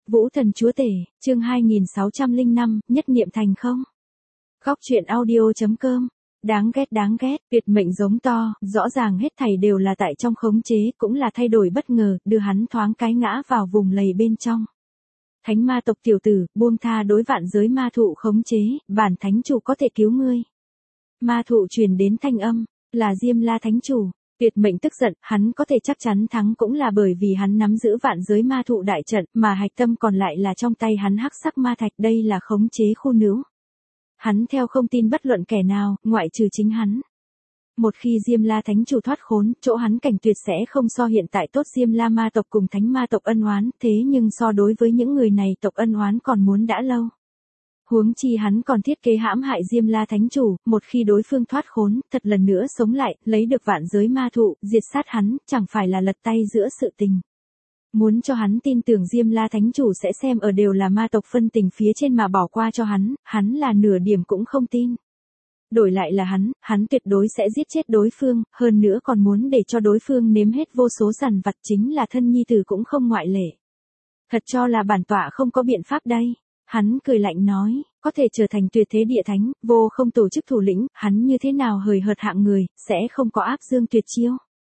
Vũ Thần Chúa Tể, chương 2605, nhất niệm thành không? Góc truyện audio.com. Đáng ghét, tuyệt mệnh giống to, rõ ràng hết thảy đều là tại trong khống chế, cũng là thay đổi bất ngờ, đưa hắn thoáng cái ngã vào vùng lầy bên trong. Thánh ma tộc tiểu tử, buông tha đối vạn giới ma thụ khống chế, bản thánh chủ có thể cứu ngươi. Ma thụ truyền đến thanh âm, là Diêm La thánh chủ. Tuyệt mệnh tức giận, hắn có thể chắc chắn thắng cũng là bởi vì hắn nắm giữ vạn giới ma thụ đại trận, mà hạch tâm còn lại là trong tay hắn hắc sắc ma thạch, đây là khống chế khu nữ. Hắn theo không tin bất luận kẻ nào, ngoại trừ chính hắn. Một khi Diêm La thánh chủ thoát khốn, chỗ hắn cảnh tuyệt sẽ không so hiện tại tốt. Diêm La ma tộc cùng thánh ma tộc ân oán, thế nhưng so đối với những người này tộc ân oán còn muốn đã lâu. Huống chi hắn còn thiết kế hãm hại Diêm La thánh chủ, một khi đối phương thoát khốn, thật lần nữa sống lại, lấy được vạn giới ma thụ, diệt sát hắn, chẳng phải là lật tay giữa sự tình. Muốn cho hắn tin tưởng Diêm La thánh chủ sẽ xem ở đều là ma tộc phân tình phía trên mà bỏ qua cho hắn là nửa điểm cũng không tin. Đổi lại là hắn tuyệt đối sẽ giết chết đối phương, hơn nữa còn muốn để cho đối phương nếm hết vô số dằn vặt, chính là thân nhi tử cũng không ngoại lệ. Thật cho là bản tọa không có biện pháp đây. Hắn cười lạnh nói, có thể trở thành tuyệt thế địa thánh, vô không tổ chức thủ lĩnh, hắn như thế nào hời hợt hạng người, sẽ không có áp dương tuyệt chiêu.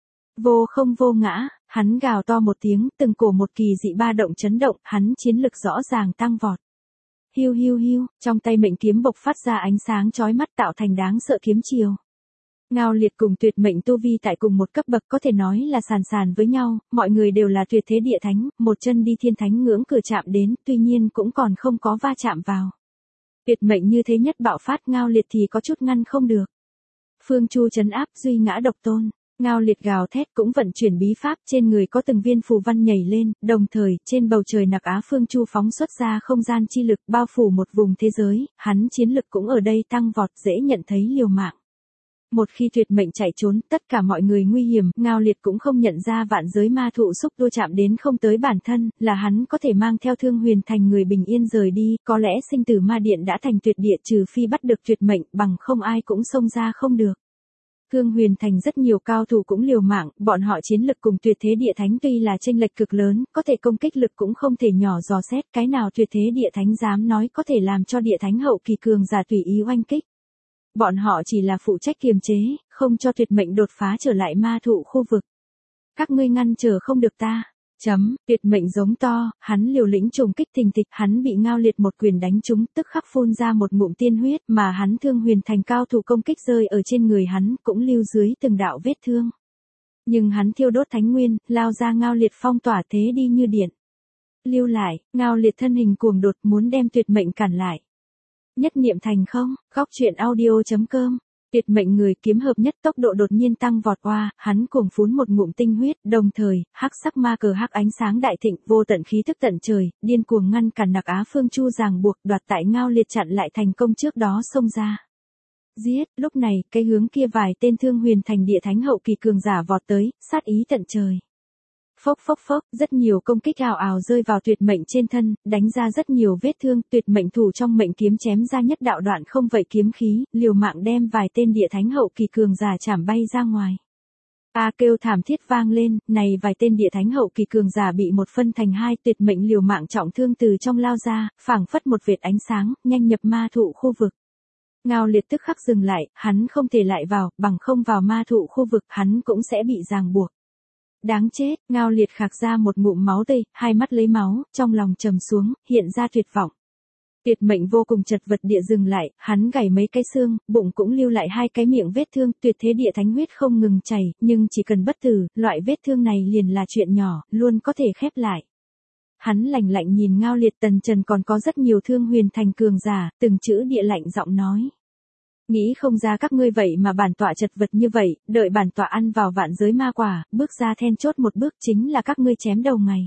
Vô không vô ngã, hắn gào to một tiếng, từng cổ một kỳ dị ba động chấn động, hắn chiến lực rõ ràng tăng vọt. Hiu hiu hiu, trong tay mệnh kiếm bộc phát ra ánh sáng chói mắt tạo thành đáng sợ kiếm chiều. Ngao Liệt cùng tuyệt mệnh tu vi tại cùng một cấp bậc, có thể nói là sàn với nhau, mọi người đều là tuyệt thế địa thánh, một chân đi thiên thánh ngưỡng cửa chạm đến, tuy nhiên cũng còn không có va chạm vào. Tuyệt mệnh như thế nhất bạo phát, Ngao Liệt thì có chút ngăn không được. Phương Chu trấn áp, duy ngã độc tôn. Ngao Liệt gào thét cũng vận chuyển bí pháp, trên người có từng viên phù văn nhảy lên, đồng thời, trên bầu trời nặc Á Phương Chu phóng xuất ra không gian chi lực bao phủ một vùng thế giới, hắn chiến lực cũng ở đây tăng vọt, dễ nhận thấy liều mạng. Một khi tuyệt mệnh chạy trốn, tất cả mọi người nguy hiểm, Ngao Liệt cũng không nhận ra vạn giới ma thụ xúc đua chạm đến không tới bản thân, là hắn có thể mang theo Thương Huyền Thành người bình yên rời đi, có lẽ sinh tử ma điện đã thành tuyệt địa, trừ phi bắt được tuyệt mệnh, bằng không ai cũng xông ra không được. Thương Huyền Thành rất nhiều cao thủ cũng liều mạng, bọn họ chiến lực cùng tuyệt thế địa thánh tuy là chênh lệch cực lớn, có thể công kích lực cũng không thể nhỏ dò xét, cái nào tuyệt thế địa thánh dám nói có thể làm cho địa thánh hậu kỳ cường giả tùy ý oanh kích. Bọn họ chỉ là phụ trách kiềm chế, không cho tuyệt mệnh đột phá trở lại ma thụ khu vực. Các ngươi ngăn trở không được ta. Tuyệt mệnh giống to, hắn liều lĩnh trùng kích thình thịch, hắn bị Ngao Liệt một quyền đánh trúng, tức khắc phun ra một ngụm tiên huyết, mà hắn Thương Huyền Thành cao thủ công kích rơi ở trên người hắn, cũng lưu dưới từng đạo vết thương. Nhưng hắn thiêu đốt thánh nguyên, lao ra Ngao Liệt phong tỏa thế đi như điện. Lưu lại, Ngao Liệt thân hình cuồng đột muốn đem tuyệt mệnh cản lại. Nhất niệm thành không, góc truyện audio.com. Tuyệt mệnh người kiếm hợp nhất tốc độ đột nhiên tăng vọt qua, hắn cuồng phún một ngụm tinh huyết, đồng thời, hắc sắc ma cờ hắc ánh sáng đại thịnh, vô tận khí tức tận trời, điên cuồng ngăn cản nặc Á Phương Chu ràng buộc, đoạt tại Ngao Liệt chặn lại thành công trước đó xông ra. Giết, lúc này, cái hướng kia vài tên Thương Huyền Thành địa thánh hậu kỳ cường giả vọt tới, sát ý tận trời. Phốc, rất nhiều công kích ào ào rơi vào tuyệt mệnh trên thân, đánh ra rất nhiều vết thương, tuyệt mệnh thủ trong mệnh kiếm chém ra nhất đạo đoạn không vậy kiếm khí, liều mạng đem vài tên địa thánh hậu kỳ cường giả chảm bay ra ngoài. Kêu thảm thiết vang lên, này vài tên địa thánh hậu kỳ cường giả bị một phân thành hai, tuyệt mệnh liều mạng trọng thương từ trong lao ra, phảng phất một vệt ánh sáng, nhanh nhập ma thụ khu vực. Ngao Liệt tức khắc dừng lại, hắn không thể lại vào, bằng không vào ma thụ khu vực, hắn cũng sẽ bị ràng buộc. Đáng chết, Ngao Liệt khạc ra một ngụm máu tươi, hai mắt lấy máu, trong lòng trầm xuống, hiện ra tuyệt vọng. Tuyệt mệnh vô cùng chật vật địa dừng lại, hắn gảy mấy cái xương, bụng cũng lưu lại hai cái miệng vết thương, tuyệt thế địa thánh huyết không ngừng chảy, nhưng chỉ cần bất tử, loại vết thương này liền là chuyện nhỏ, luôn có thể khép lại. Hắn lạnh lạnh nhìn Ngao Liệt, tần trần còn có rất nhiều Thương Huyền Thành cường giả, từng chữ địa lạnh giọng nói. Nghĩ không ra các ngươi vậy mà bản tọa chật vật như vậy, đợi bản tọa ăn vào vạn giới ma quả, bước ra then chốt một bước chính là các ngươi chém đầu ngày.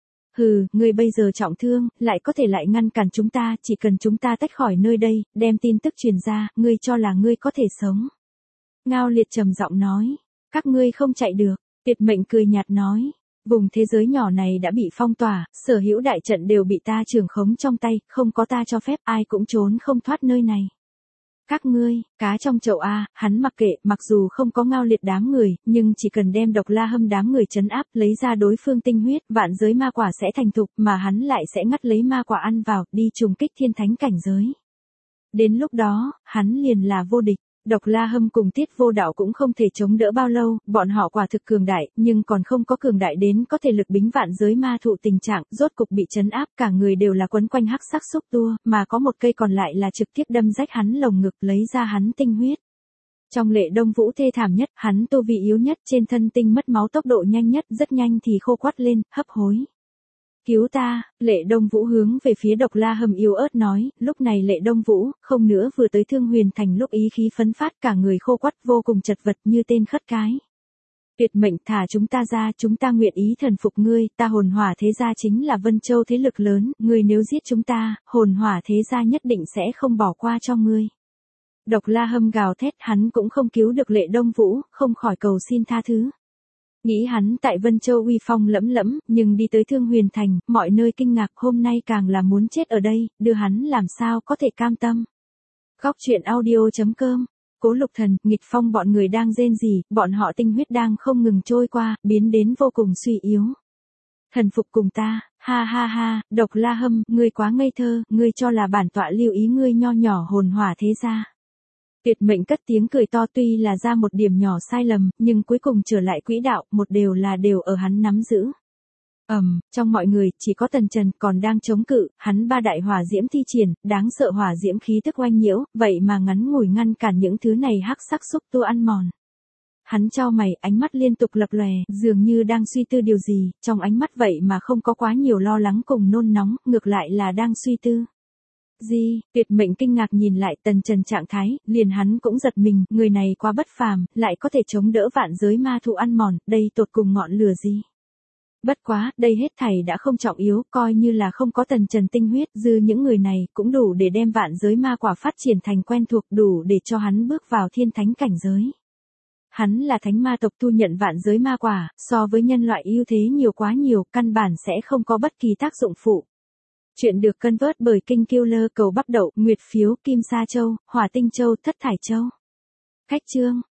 Hừ, ngươi bây giờ trọng thương, lại có thể lại ngăn cản chúng ta, chỉ cần chúng ta tách khỏi nơi đây, đem tin tức truyền ra, ngươi cho là ngươi có thể sống. Ngao Liệt trầm giọng nói, các ngươi không chạy được, tuyệt mệnh cười nhạt nói. Vùng thế giới nhỏ này đã bị phong tỏa, sở hữu đại trận đều bị ta trưởng khống trong tay, không có ta cho phép ai cũng trốn không thoát nơi này. Các ngươi, cá trong chậu a, hắn mặc kệ, mặc dù không có ngao liệt đám người, nhưng chỉ cần đem Độc La Hâm đám người trấn áp, lấy ra đối phương tinh huyết, vạn giới ma quả sẽ thành thục, mà hắn lại sẽ ngắt lấy ma quả ăn vào, đi trùng kích thiên thánh cảnh giới. Đến lúc đó, hắn liền là vô địch. Độc La Hâm cùng Tiết Vô Đạo cũng không thể chống đỡ bao lâu, bọn họ quả thực cường đại, nhưng còn không có cường đại đến có thể lực bính vạn giới ma thụ tình trạng, rốt cục bị trấn áp, cả người đều là quấn quanh hắc sắc xúc tua, mà có một cây còn lại là trực tiếp đâm rách hắn lồng ngực, lấy ra hắn tinh huyết. Trong Lệ Đông Vũ thê thảm nhất, hắn tu vi yếu nhất, trên thân tinh mất máu tốc độ nhanh nhất, rất nhanh thì khô quắt lên, hấp hối. Cứu ta, Lệ Đông Vũ hướng về phía Độc La Hâm yếu ớt nói, lúc này Lệ Đông Vũ, không nữa vừa tới Thương Huyền Thành lúc ý khí phấn phát cả người khô quắt vô cùng chật vật như tên khất cái. Tuyệt mệnh thả chúng ta ra, chúng ta nguyện ý thần phục ngươi, ta Hồn Hỏa thế gia chính là Vân Châu thế lực lớn, ngươi nếu giết chúng ta, Hồn Hỏa thế gia nhất định sẽ không bỏ qua cho ngươi. Độc La Hâm gào thét, hắn cũng không cứu được Lệ Đông Vũ, không khỏi cầu xin tha thứ. Nghĩ hắn tại Vân Châu uy phong lẫm lẫm, nhưng đi tới Thương Huyền Thành, mọi nơi kinh ngạc, hôm nay càng là muốn chết ở đây, đưa hắn làm sao có thể cam tâm. Góc truyện audio.com. Cố Lục Thần, Nghịch Phong bọn người đang rên rỉ, bọn họ tinh huyết đang không ngừng trôi qua, biến đến vô cùng suy yếu. Thần phục cùng ta, ha ha ha, Độc La Hâm, ngươi quá ngây thơ, ngươi cho là bản tọa lưu ý ngươi nho nhỏ Hồn Hỏa thế gia. Tuyệt mệnh cất tiếng cười to, tuy là ra một điểm nhỏ sai lầm, nhưng cuối cùng trở lại quỹ đạo, một đều ở hắn nắm giữ. Trong mọi người, chỉ có Tần Trần còn đang chống cự, hắn ba đại hỏa diễm thi triển, đáng sợ hỏa diễm khí tức oanh nhiễu, vậy mà ngắn ngủi ngăn cản những thứ này hắc sắc xúc tu ăn mòn. Hắn chau mày, ánh mắt liên tục lập lòe, dường như đang suy tư điều gì, trong ánh mắt vậy mà không có quá nhiều lo lắng cùng nôn nóng, ngược lại là đang suy tư. Gì, Tuyệt mệnh kinh ngạc nhìn lại Tần Trần trạng thái, liền hắn cũng giật mình, người này quá bất phàm, lại có thể chống đỡ vạn giới ma thụ ăn mòn, đây tột cùng ngọn lửa gì. Bất quá, đây hết thảy đã không trọng yếu, coi như là không có Tần Trần tinh huyết, dư những người này cũng đủ để đem vạn giới ma quả phát triển thành quen thuộc, đủ để cho hắn bước vào thiên thánh cảnh giới. Hắn là thánh ma tộc thu nhận vạn giới ma quả, so với nhân loại ưu thế nhiều quá nhiều, căn bản sẽ không có bất kỳ tác dụng phụ. Chuyện được cân vớt bởi King Killer, cầu Bắc Đậu, Nguyệt Phiếu, Kim Sa Châu, Hỏa Tinh Châu, Thất Thải Châu. Khách chương.